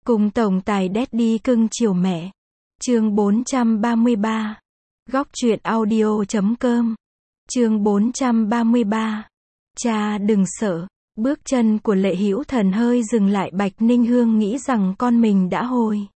Cùng tổng tài Daddy cưng chiều mẹ. Chương 433. Góc truyện audio.com. Chương 433. Cha đừng sợ. Bước chân của Lệ Hữu Thần hơi dừng lại. Bạch Ninh Hương nghĩ rằng con mình đã hồi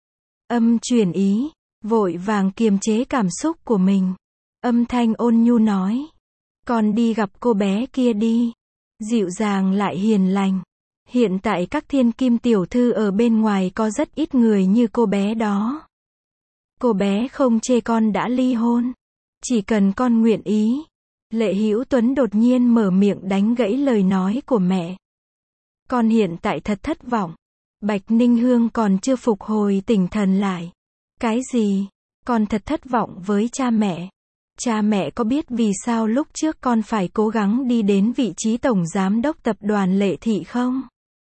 âm chuyển ý, vội vàng kiềm chế cảm xúc của mình. Âm thanh ôn nhu nói: con đi gặp cô bé kia đi. Dịu dàng lại hiền lành. Hiện tại các thiên kim tiểu thư ở bên ngoài có rất ít người như cô bé đó. Cô bé không chê con đã ly hôn. Chỉ cần con nguyện ý. Lệ Hữu Tuấn đột nhiên mở miệng đánh gãy lời nói của mẹ. Con hiện tại thật thất vọng. Bạch Ninh Hương còn chưa phục hồi tinh thần lại. Cái gì? Con thật thất vọng với cha mẹ. Cha mẹ có biết vì sao lúc trước con phải cố gắng đi đến vị trí tổng giám đốc tập đoàn Lệ Thị không?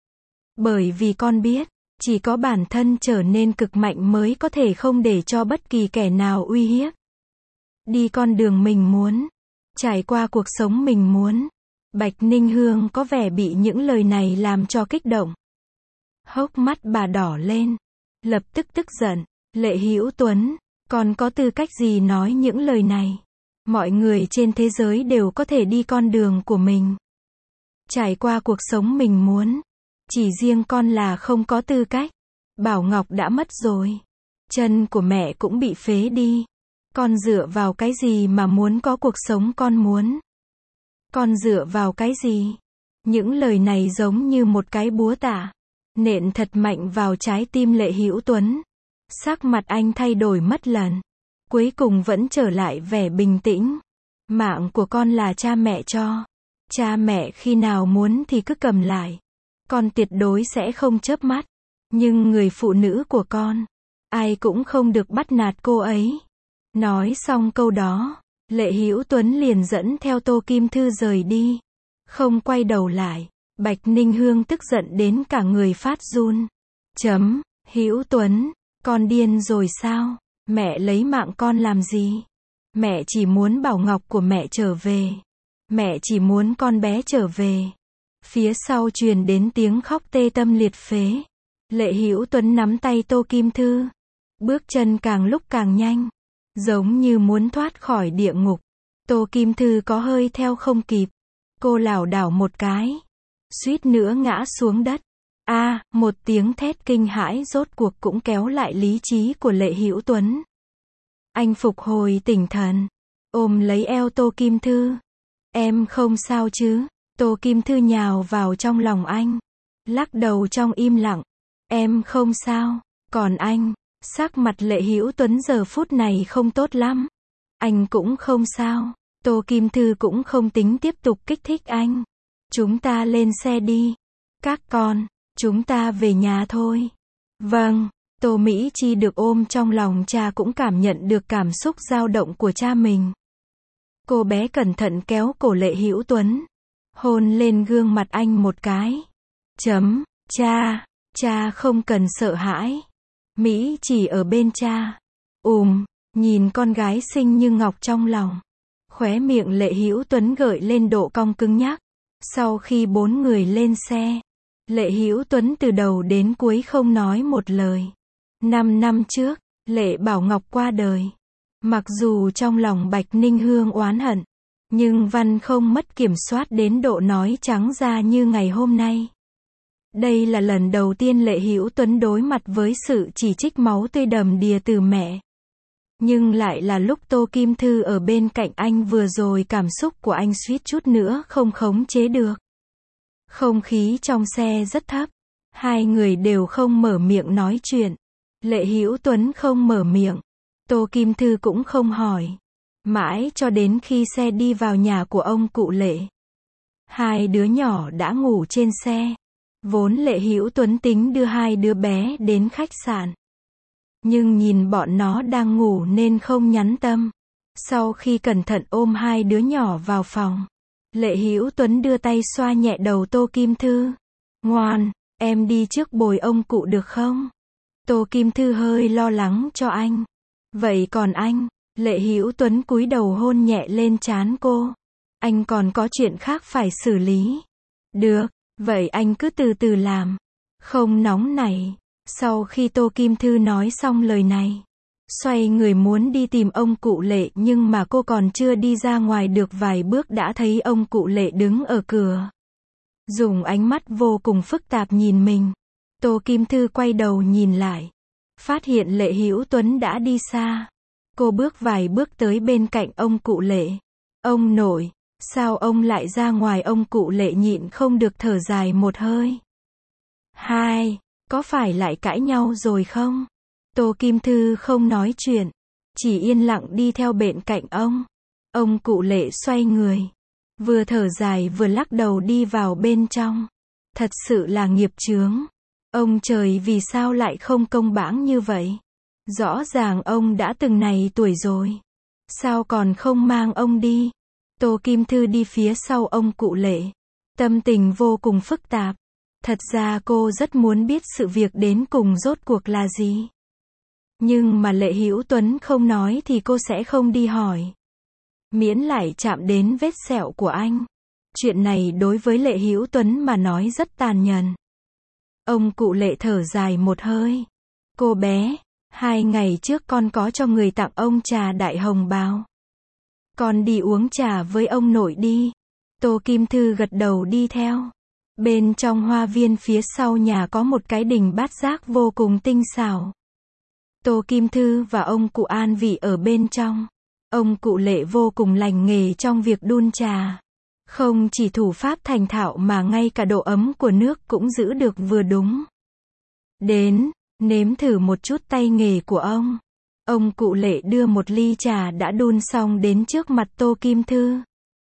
Bởi vì con biết, chỉ có bản thân trở nên cực mạnh mới có thể không để cho bất kỳ kẻ nào uy hiếp. Đi con đường mình muốn, trải qua cuộc sống mình muốn. Bạch Ninh Hương có vẻ bị những lời này làm cho kích động. Hốc mắt bà đỏ lên, lập tức tức giận. Lệ Hữu Tuấn, con có tư cách gì nói những lời này? Mọi người trên thế giới đều có thể đi con đường của mình, trải qua cuộc sống mình muốn. Chỉ riêng con là không có tư cách. Bảo Ngọc đã mất rồi. Chân của mẹ cũng bị phế đi. Con dựa vào cái gì mà muốn có cuộc sống con muốn? Con dựa vào cái gì? Những lời này giống như một cái búa tạ, nện thật mạnh vào trái tim Lệ Hữu Tuấn. Sắc mặt anh thay đổi mất lần. Cuối cùng vẫn trở lại vẻ bình tĩnh. Mạng của con là cha mẹ cho. Cha mẹ khi nào muốn thì cứ cầm lại. Con tuyệt đối sẽ không chớp mắt. Nhưng người phụ nữ của con, ai cũng không được bắt nạt cô ấy. Nói xong câu đó, Lệ Hữu Tuấn liền dẫn theo Tô Kim Thư rời đi. Không quay đầu lại. Bạch Ninh Hương tức giận đến cả người phát run. Hữu Tuấn, con điên rồi sao? Mẹ lấy mạng con làm gì? Mẹ chỉ muốn Bảo Ngọc của mẹ trở về. Mẹ chỉ muốn con bé trở về. Phía sau truyền đến tiếng khóc tê tâm liệt phế. Lệ Hữu Tuấn nắm tay Tô Kim Thư. Bước chân càng lúc càng nhanh. Giống như muốn thoát khỏi địa ngục. Tô Kim Thư có hơi theo không kịp. Cô lảo đảo một cái. Suýt nữa ngã xuống đất. Một tiếng thét kinh hãi rốt cuộc cũng kéo lại lý trí của Lệ Hữu Tuấn. Anh phục hồi tinh thần. Ôm lấy eo Tô Kim Thư. Em không sao chứ? Tô Kim Thư nhào vào trong lòng anh. Lắc đầu trong im lặng. Em không sao. Còn anh? Sắc mặt Lệ Hữu Tuấn giờ phút này không tốt lắm. Anh cũng không sao. Tô Kim Thư cũng không tính tiếp tục kích thích anh. Chúng ta lên xe đi. Các con, chúng ta về nhà thôi. Vâng. Tô Mỹ Chi được ôm trong lòng cha cũng cảm nhận được cảm xúc dao động của cha mình. Cô bé cẩn thận kéo cổ Lệ Hữu Tuấn. Hôn lên gương mặt anh một cái. Cha không cần sợ hãi. Mỹ chỉ ở bên cha. Nhìn con gái xinh như ngọc trong lòng. Khóe miệng Lệ Hữu Tuấn gợi lên độ cong cứng nhắc. Sau khi 4 người lên xe, Lệ Hữu Tuấn từ đầu đến cuối không nói một lời. 5 năm trước, Lệ Bảo Ngọc qua đời. Mặc dù trong lòng Bạch Ninh Hương oán hận, nhưng Văn không mất kiểm soát đến độ nói trắng ra như ngày hôm nay. Đây là lần đầu tiên Lệ Hữu Tuấn đối mặt với sự chỉ trích máu tươi đầm đìa từ mẹ. Nhưng lại là lúc Tô Kim Thư ở bên cạnh anh vừa rồi cảm xúc của anh suýt chút nữa không khống chế được. Không khí trong xe rất thấp. Hai người đều không mở miệng nói chuyện. Lệ Hữu Tuấn không mở miệng. Tô Kim Thư cũng không hỏi. Mãi cho đến khi xe đi vào nhà của ông cụ Lệ. Hai đứa nhỏ đã ngủ trên xe. Vốn Lệ Hữu Tuấn tính đưa hai đứa bé đến khách sạn. Nhưng nhìn bọn nó đang ngủ nên không nhắn tâm. Sau khi cẩn thận ôm hai đứa nhỏ vào phòng, Lệ Hữu Tuấn đưa tay xoa nhẹ đầu Tô Kim Thư. Ngoan, em đi trước bồi ông cụ được không? Tô Kim Thư hơi lo lắng cho anh. Vậy còn anh? Lệ Hữu Tuấn cúi đầu hôn nhẹ lên trán cô. Anh còn có chuyện khác phải xử lý. Được, vậy anh cứ từ từ làm. Không nóng nảy. Sau khi Tô Kim Thư nói xong lời này, xoay người muốn đi tìm ông cụ Lệ, nhưng mà cô còn chưa đi ra ngoài được vài bước đã thấy ông cụ Lệ đứng ở cửa. Dùng ánh mắt vô cùng phức tạp nhìn mình. Tô Kim Thư quay đầu nhìn lại, phát hiện Lệ Hữu Tuấn đã đi xa. Cô bước vài bước tới bên cạnh ông cụ Lệ. Ông nội, sao ông lại ra ngoài? Ông cụ Lệ nhịn không được thở dài một hơi. Hai, có phải lại cãi nhau rồi không? Tô Kim Thư không nói chuyện, chỉ yên lặng đi theo bên cạnh ông. Ông cụ Lệ xoay người, vừa thở dài vừa lắc đầu đi vào bên trong. Thật sự là nghiệp chướng. Ông trời, vì sao lại không công bãng như vậy? Rõ ràng ông đã từng này tuổi rồi. Sao còn không mang ông đi? Tô Kim Thư đi phía sau ông cụ Lệ. Tâm tình vô cùng phức tạp. Thật ra cô rất muốn biết sự việc đến cùng rốt cuộc là gì. Nhưng mà Lệ Hữu Tuấn không nói thì cô sẽ không đi hỏi. Miễn lại chạm đến vết sẹo của anh. Chuyện này đối với Lệ Hữu Tuấn mà nói rất tàn nhẫn. Ông cụ Lệ thở dài một hơi. Cô bé, 2 ngày trước con có cho người tặng ông trà đại hồng bào. Con đi uống trà với ông nội đi. Tô Kim Thư gật đầu đi theo. Bên trong hoa viên phía sau nhà có một cái đình bát giác vô cùng tinh xảo. Tô Kim Thư và ông cụ an vị ở bên trong. Ông cụ Lệ vô cùng lành nghề trong việc đun trà. Không chỉ thủ pháp thành thạo mà ngay cả độ ấm của nước cũng giữ được vừa đúng. Đến, nếm thử một chút tay nghề của ông. Ông cụ Lệ đưa một ly trà đã đun xong đến trước mặt Tô Kim Thư.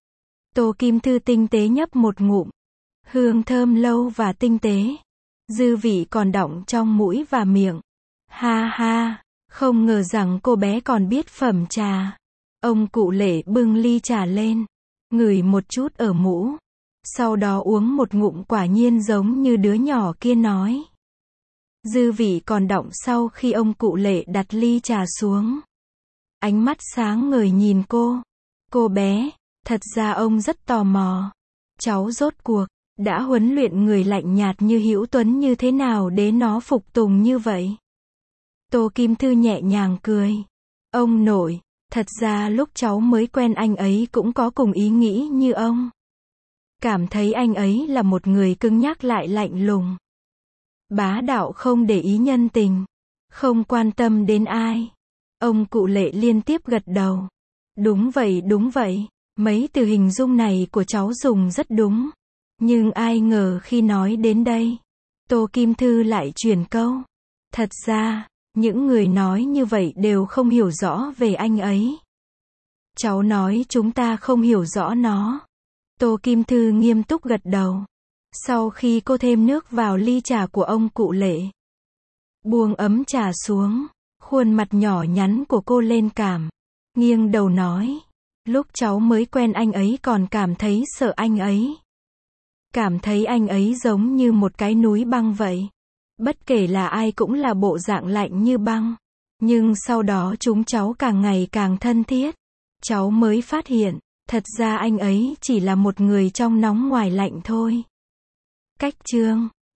Tô Kim Thư tinh tế nhấp một ngụm. Hương thơm lâu và tinh tế. Dư vị còn đọng trong mũi và miệng. Ha ha, không ngờ rằng cô bé còn biết phẩm trà. Ông cụ Lệ bưng ly trà lên, ngửi một chút ở mũ. Sau đó uống một ngụm, quả nhiên giống như đứa nhỏ kia nói. Dư vị còn đọng. Sau khi ông cụ Lệ đặt ly trà xuống, ánh mắt sáng ngời nhìn cô. Cô bé, thật ra ông rất tò mò. Cháu rốt cuộc đã huấn luyện người lạnh nhạt như Hữu Tuấn như thế nào để nó phục tùng như vậy? Tô Kim Thư nhẹ nhàng cười. Ông nội, thật ra lúc cháu mới quen anh ấy cũng có cùng ý nghĩ như ông. Cảm thấy anh ấy là một người cứng nhắc lại lạnh lùng. Bá đạo, không để ý nhân tình. Không quan tâm đến ai. Ông cụ Lệ liên tiếp gật đầu. Đúng vậy, đúng vậy. Mấy từ hình dung này của cháu dùng rất đúng. Nhưng ai ngờ khi nói đến đây, Tô Kim Thư lại chuyển câu. Thật ra, những người nói như vậy đều không hiểu rõ về anh ấy. Cháu nói chúng ta không hiểu rõ nó. Tô Kim Thư nghiêm túc gật đầu. Sau khi cô thêm nước vào ly trà của ông cụ Lệ, buông ấm trà xuống, khuôn mặt nhỏ nhắn của cô lên cảm, nghiêng đầu nói. Lúc cháu mới quen anh ấy còn cảm thấy sợ anh ấy. Cảm thấy anh ấy giống như một cái núi băng vậy. Bất kể là ai cũng là bộ dạng lạnh như băng. Nhưng sau đó chúng cháu càng ngày càng thân thiết. Cháu mới phát hiện, thật ra anh ấy chỉ là một người trong nóng ngoài lạnh thôi. Cách chương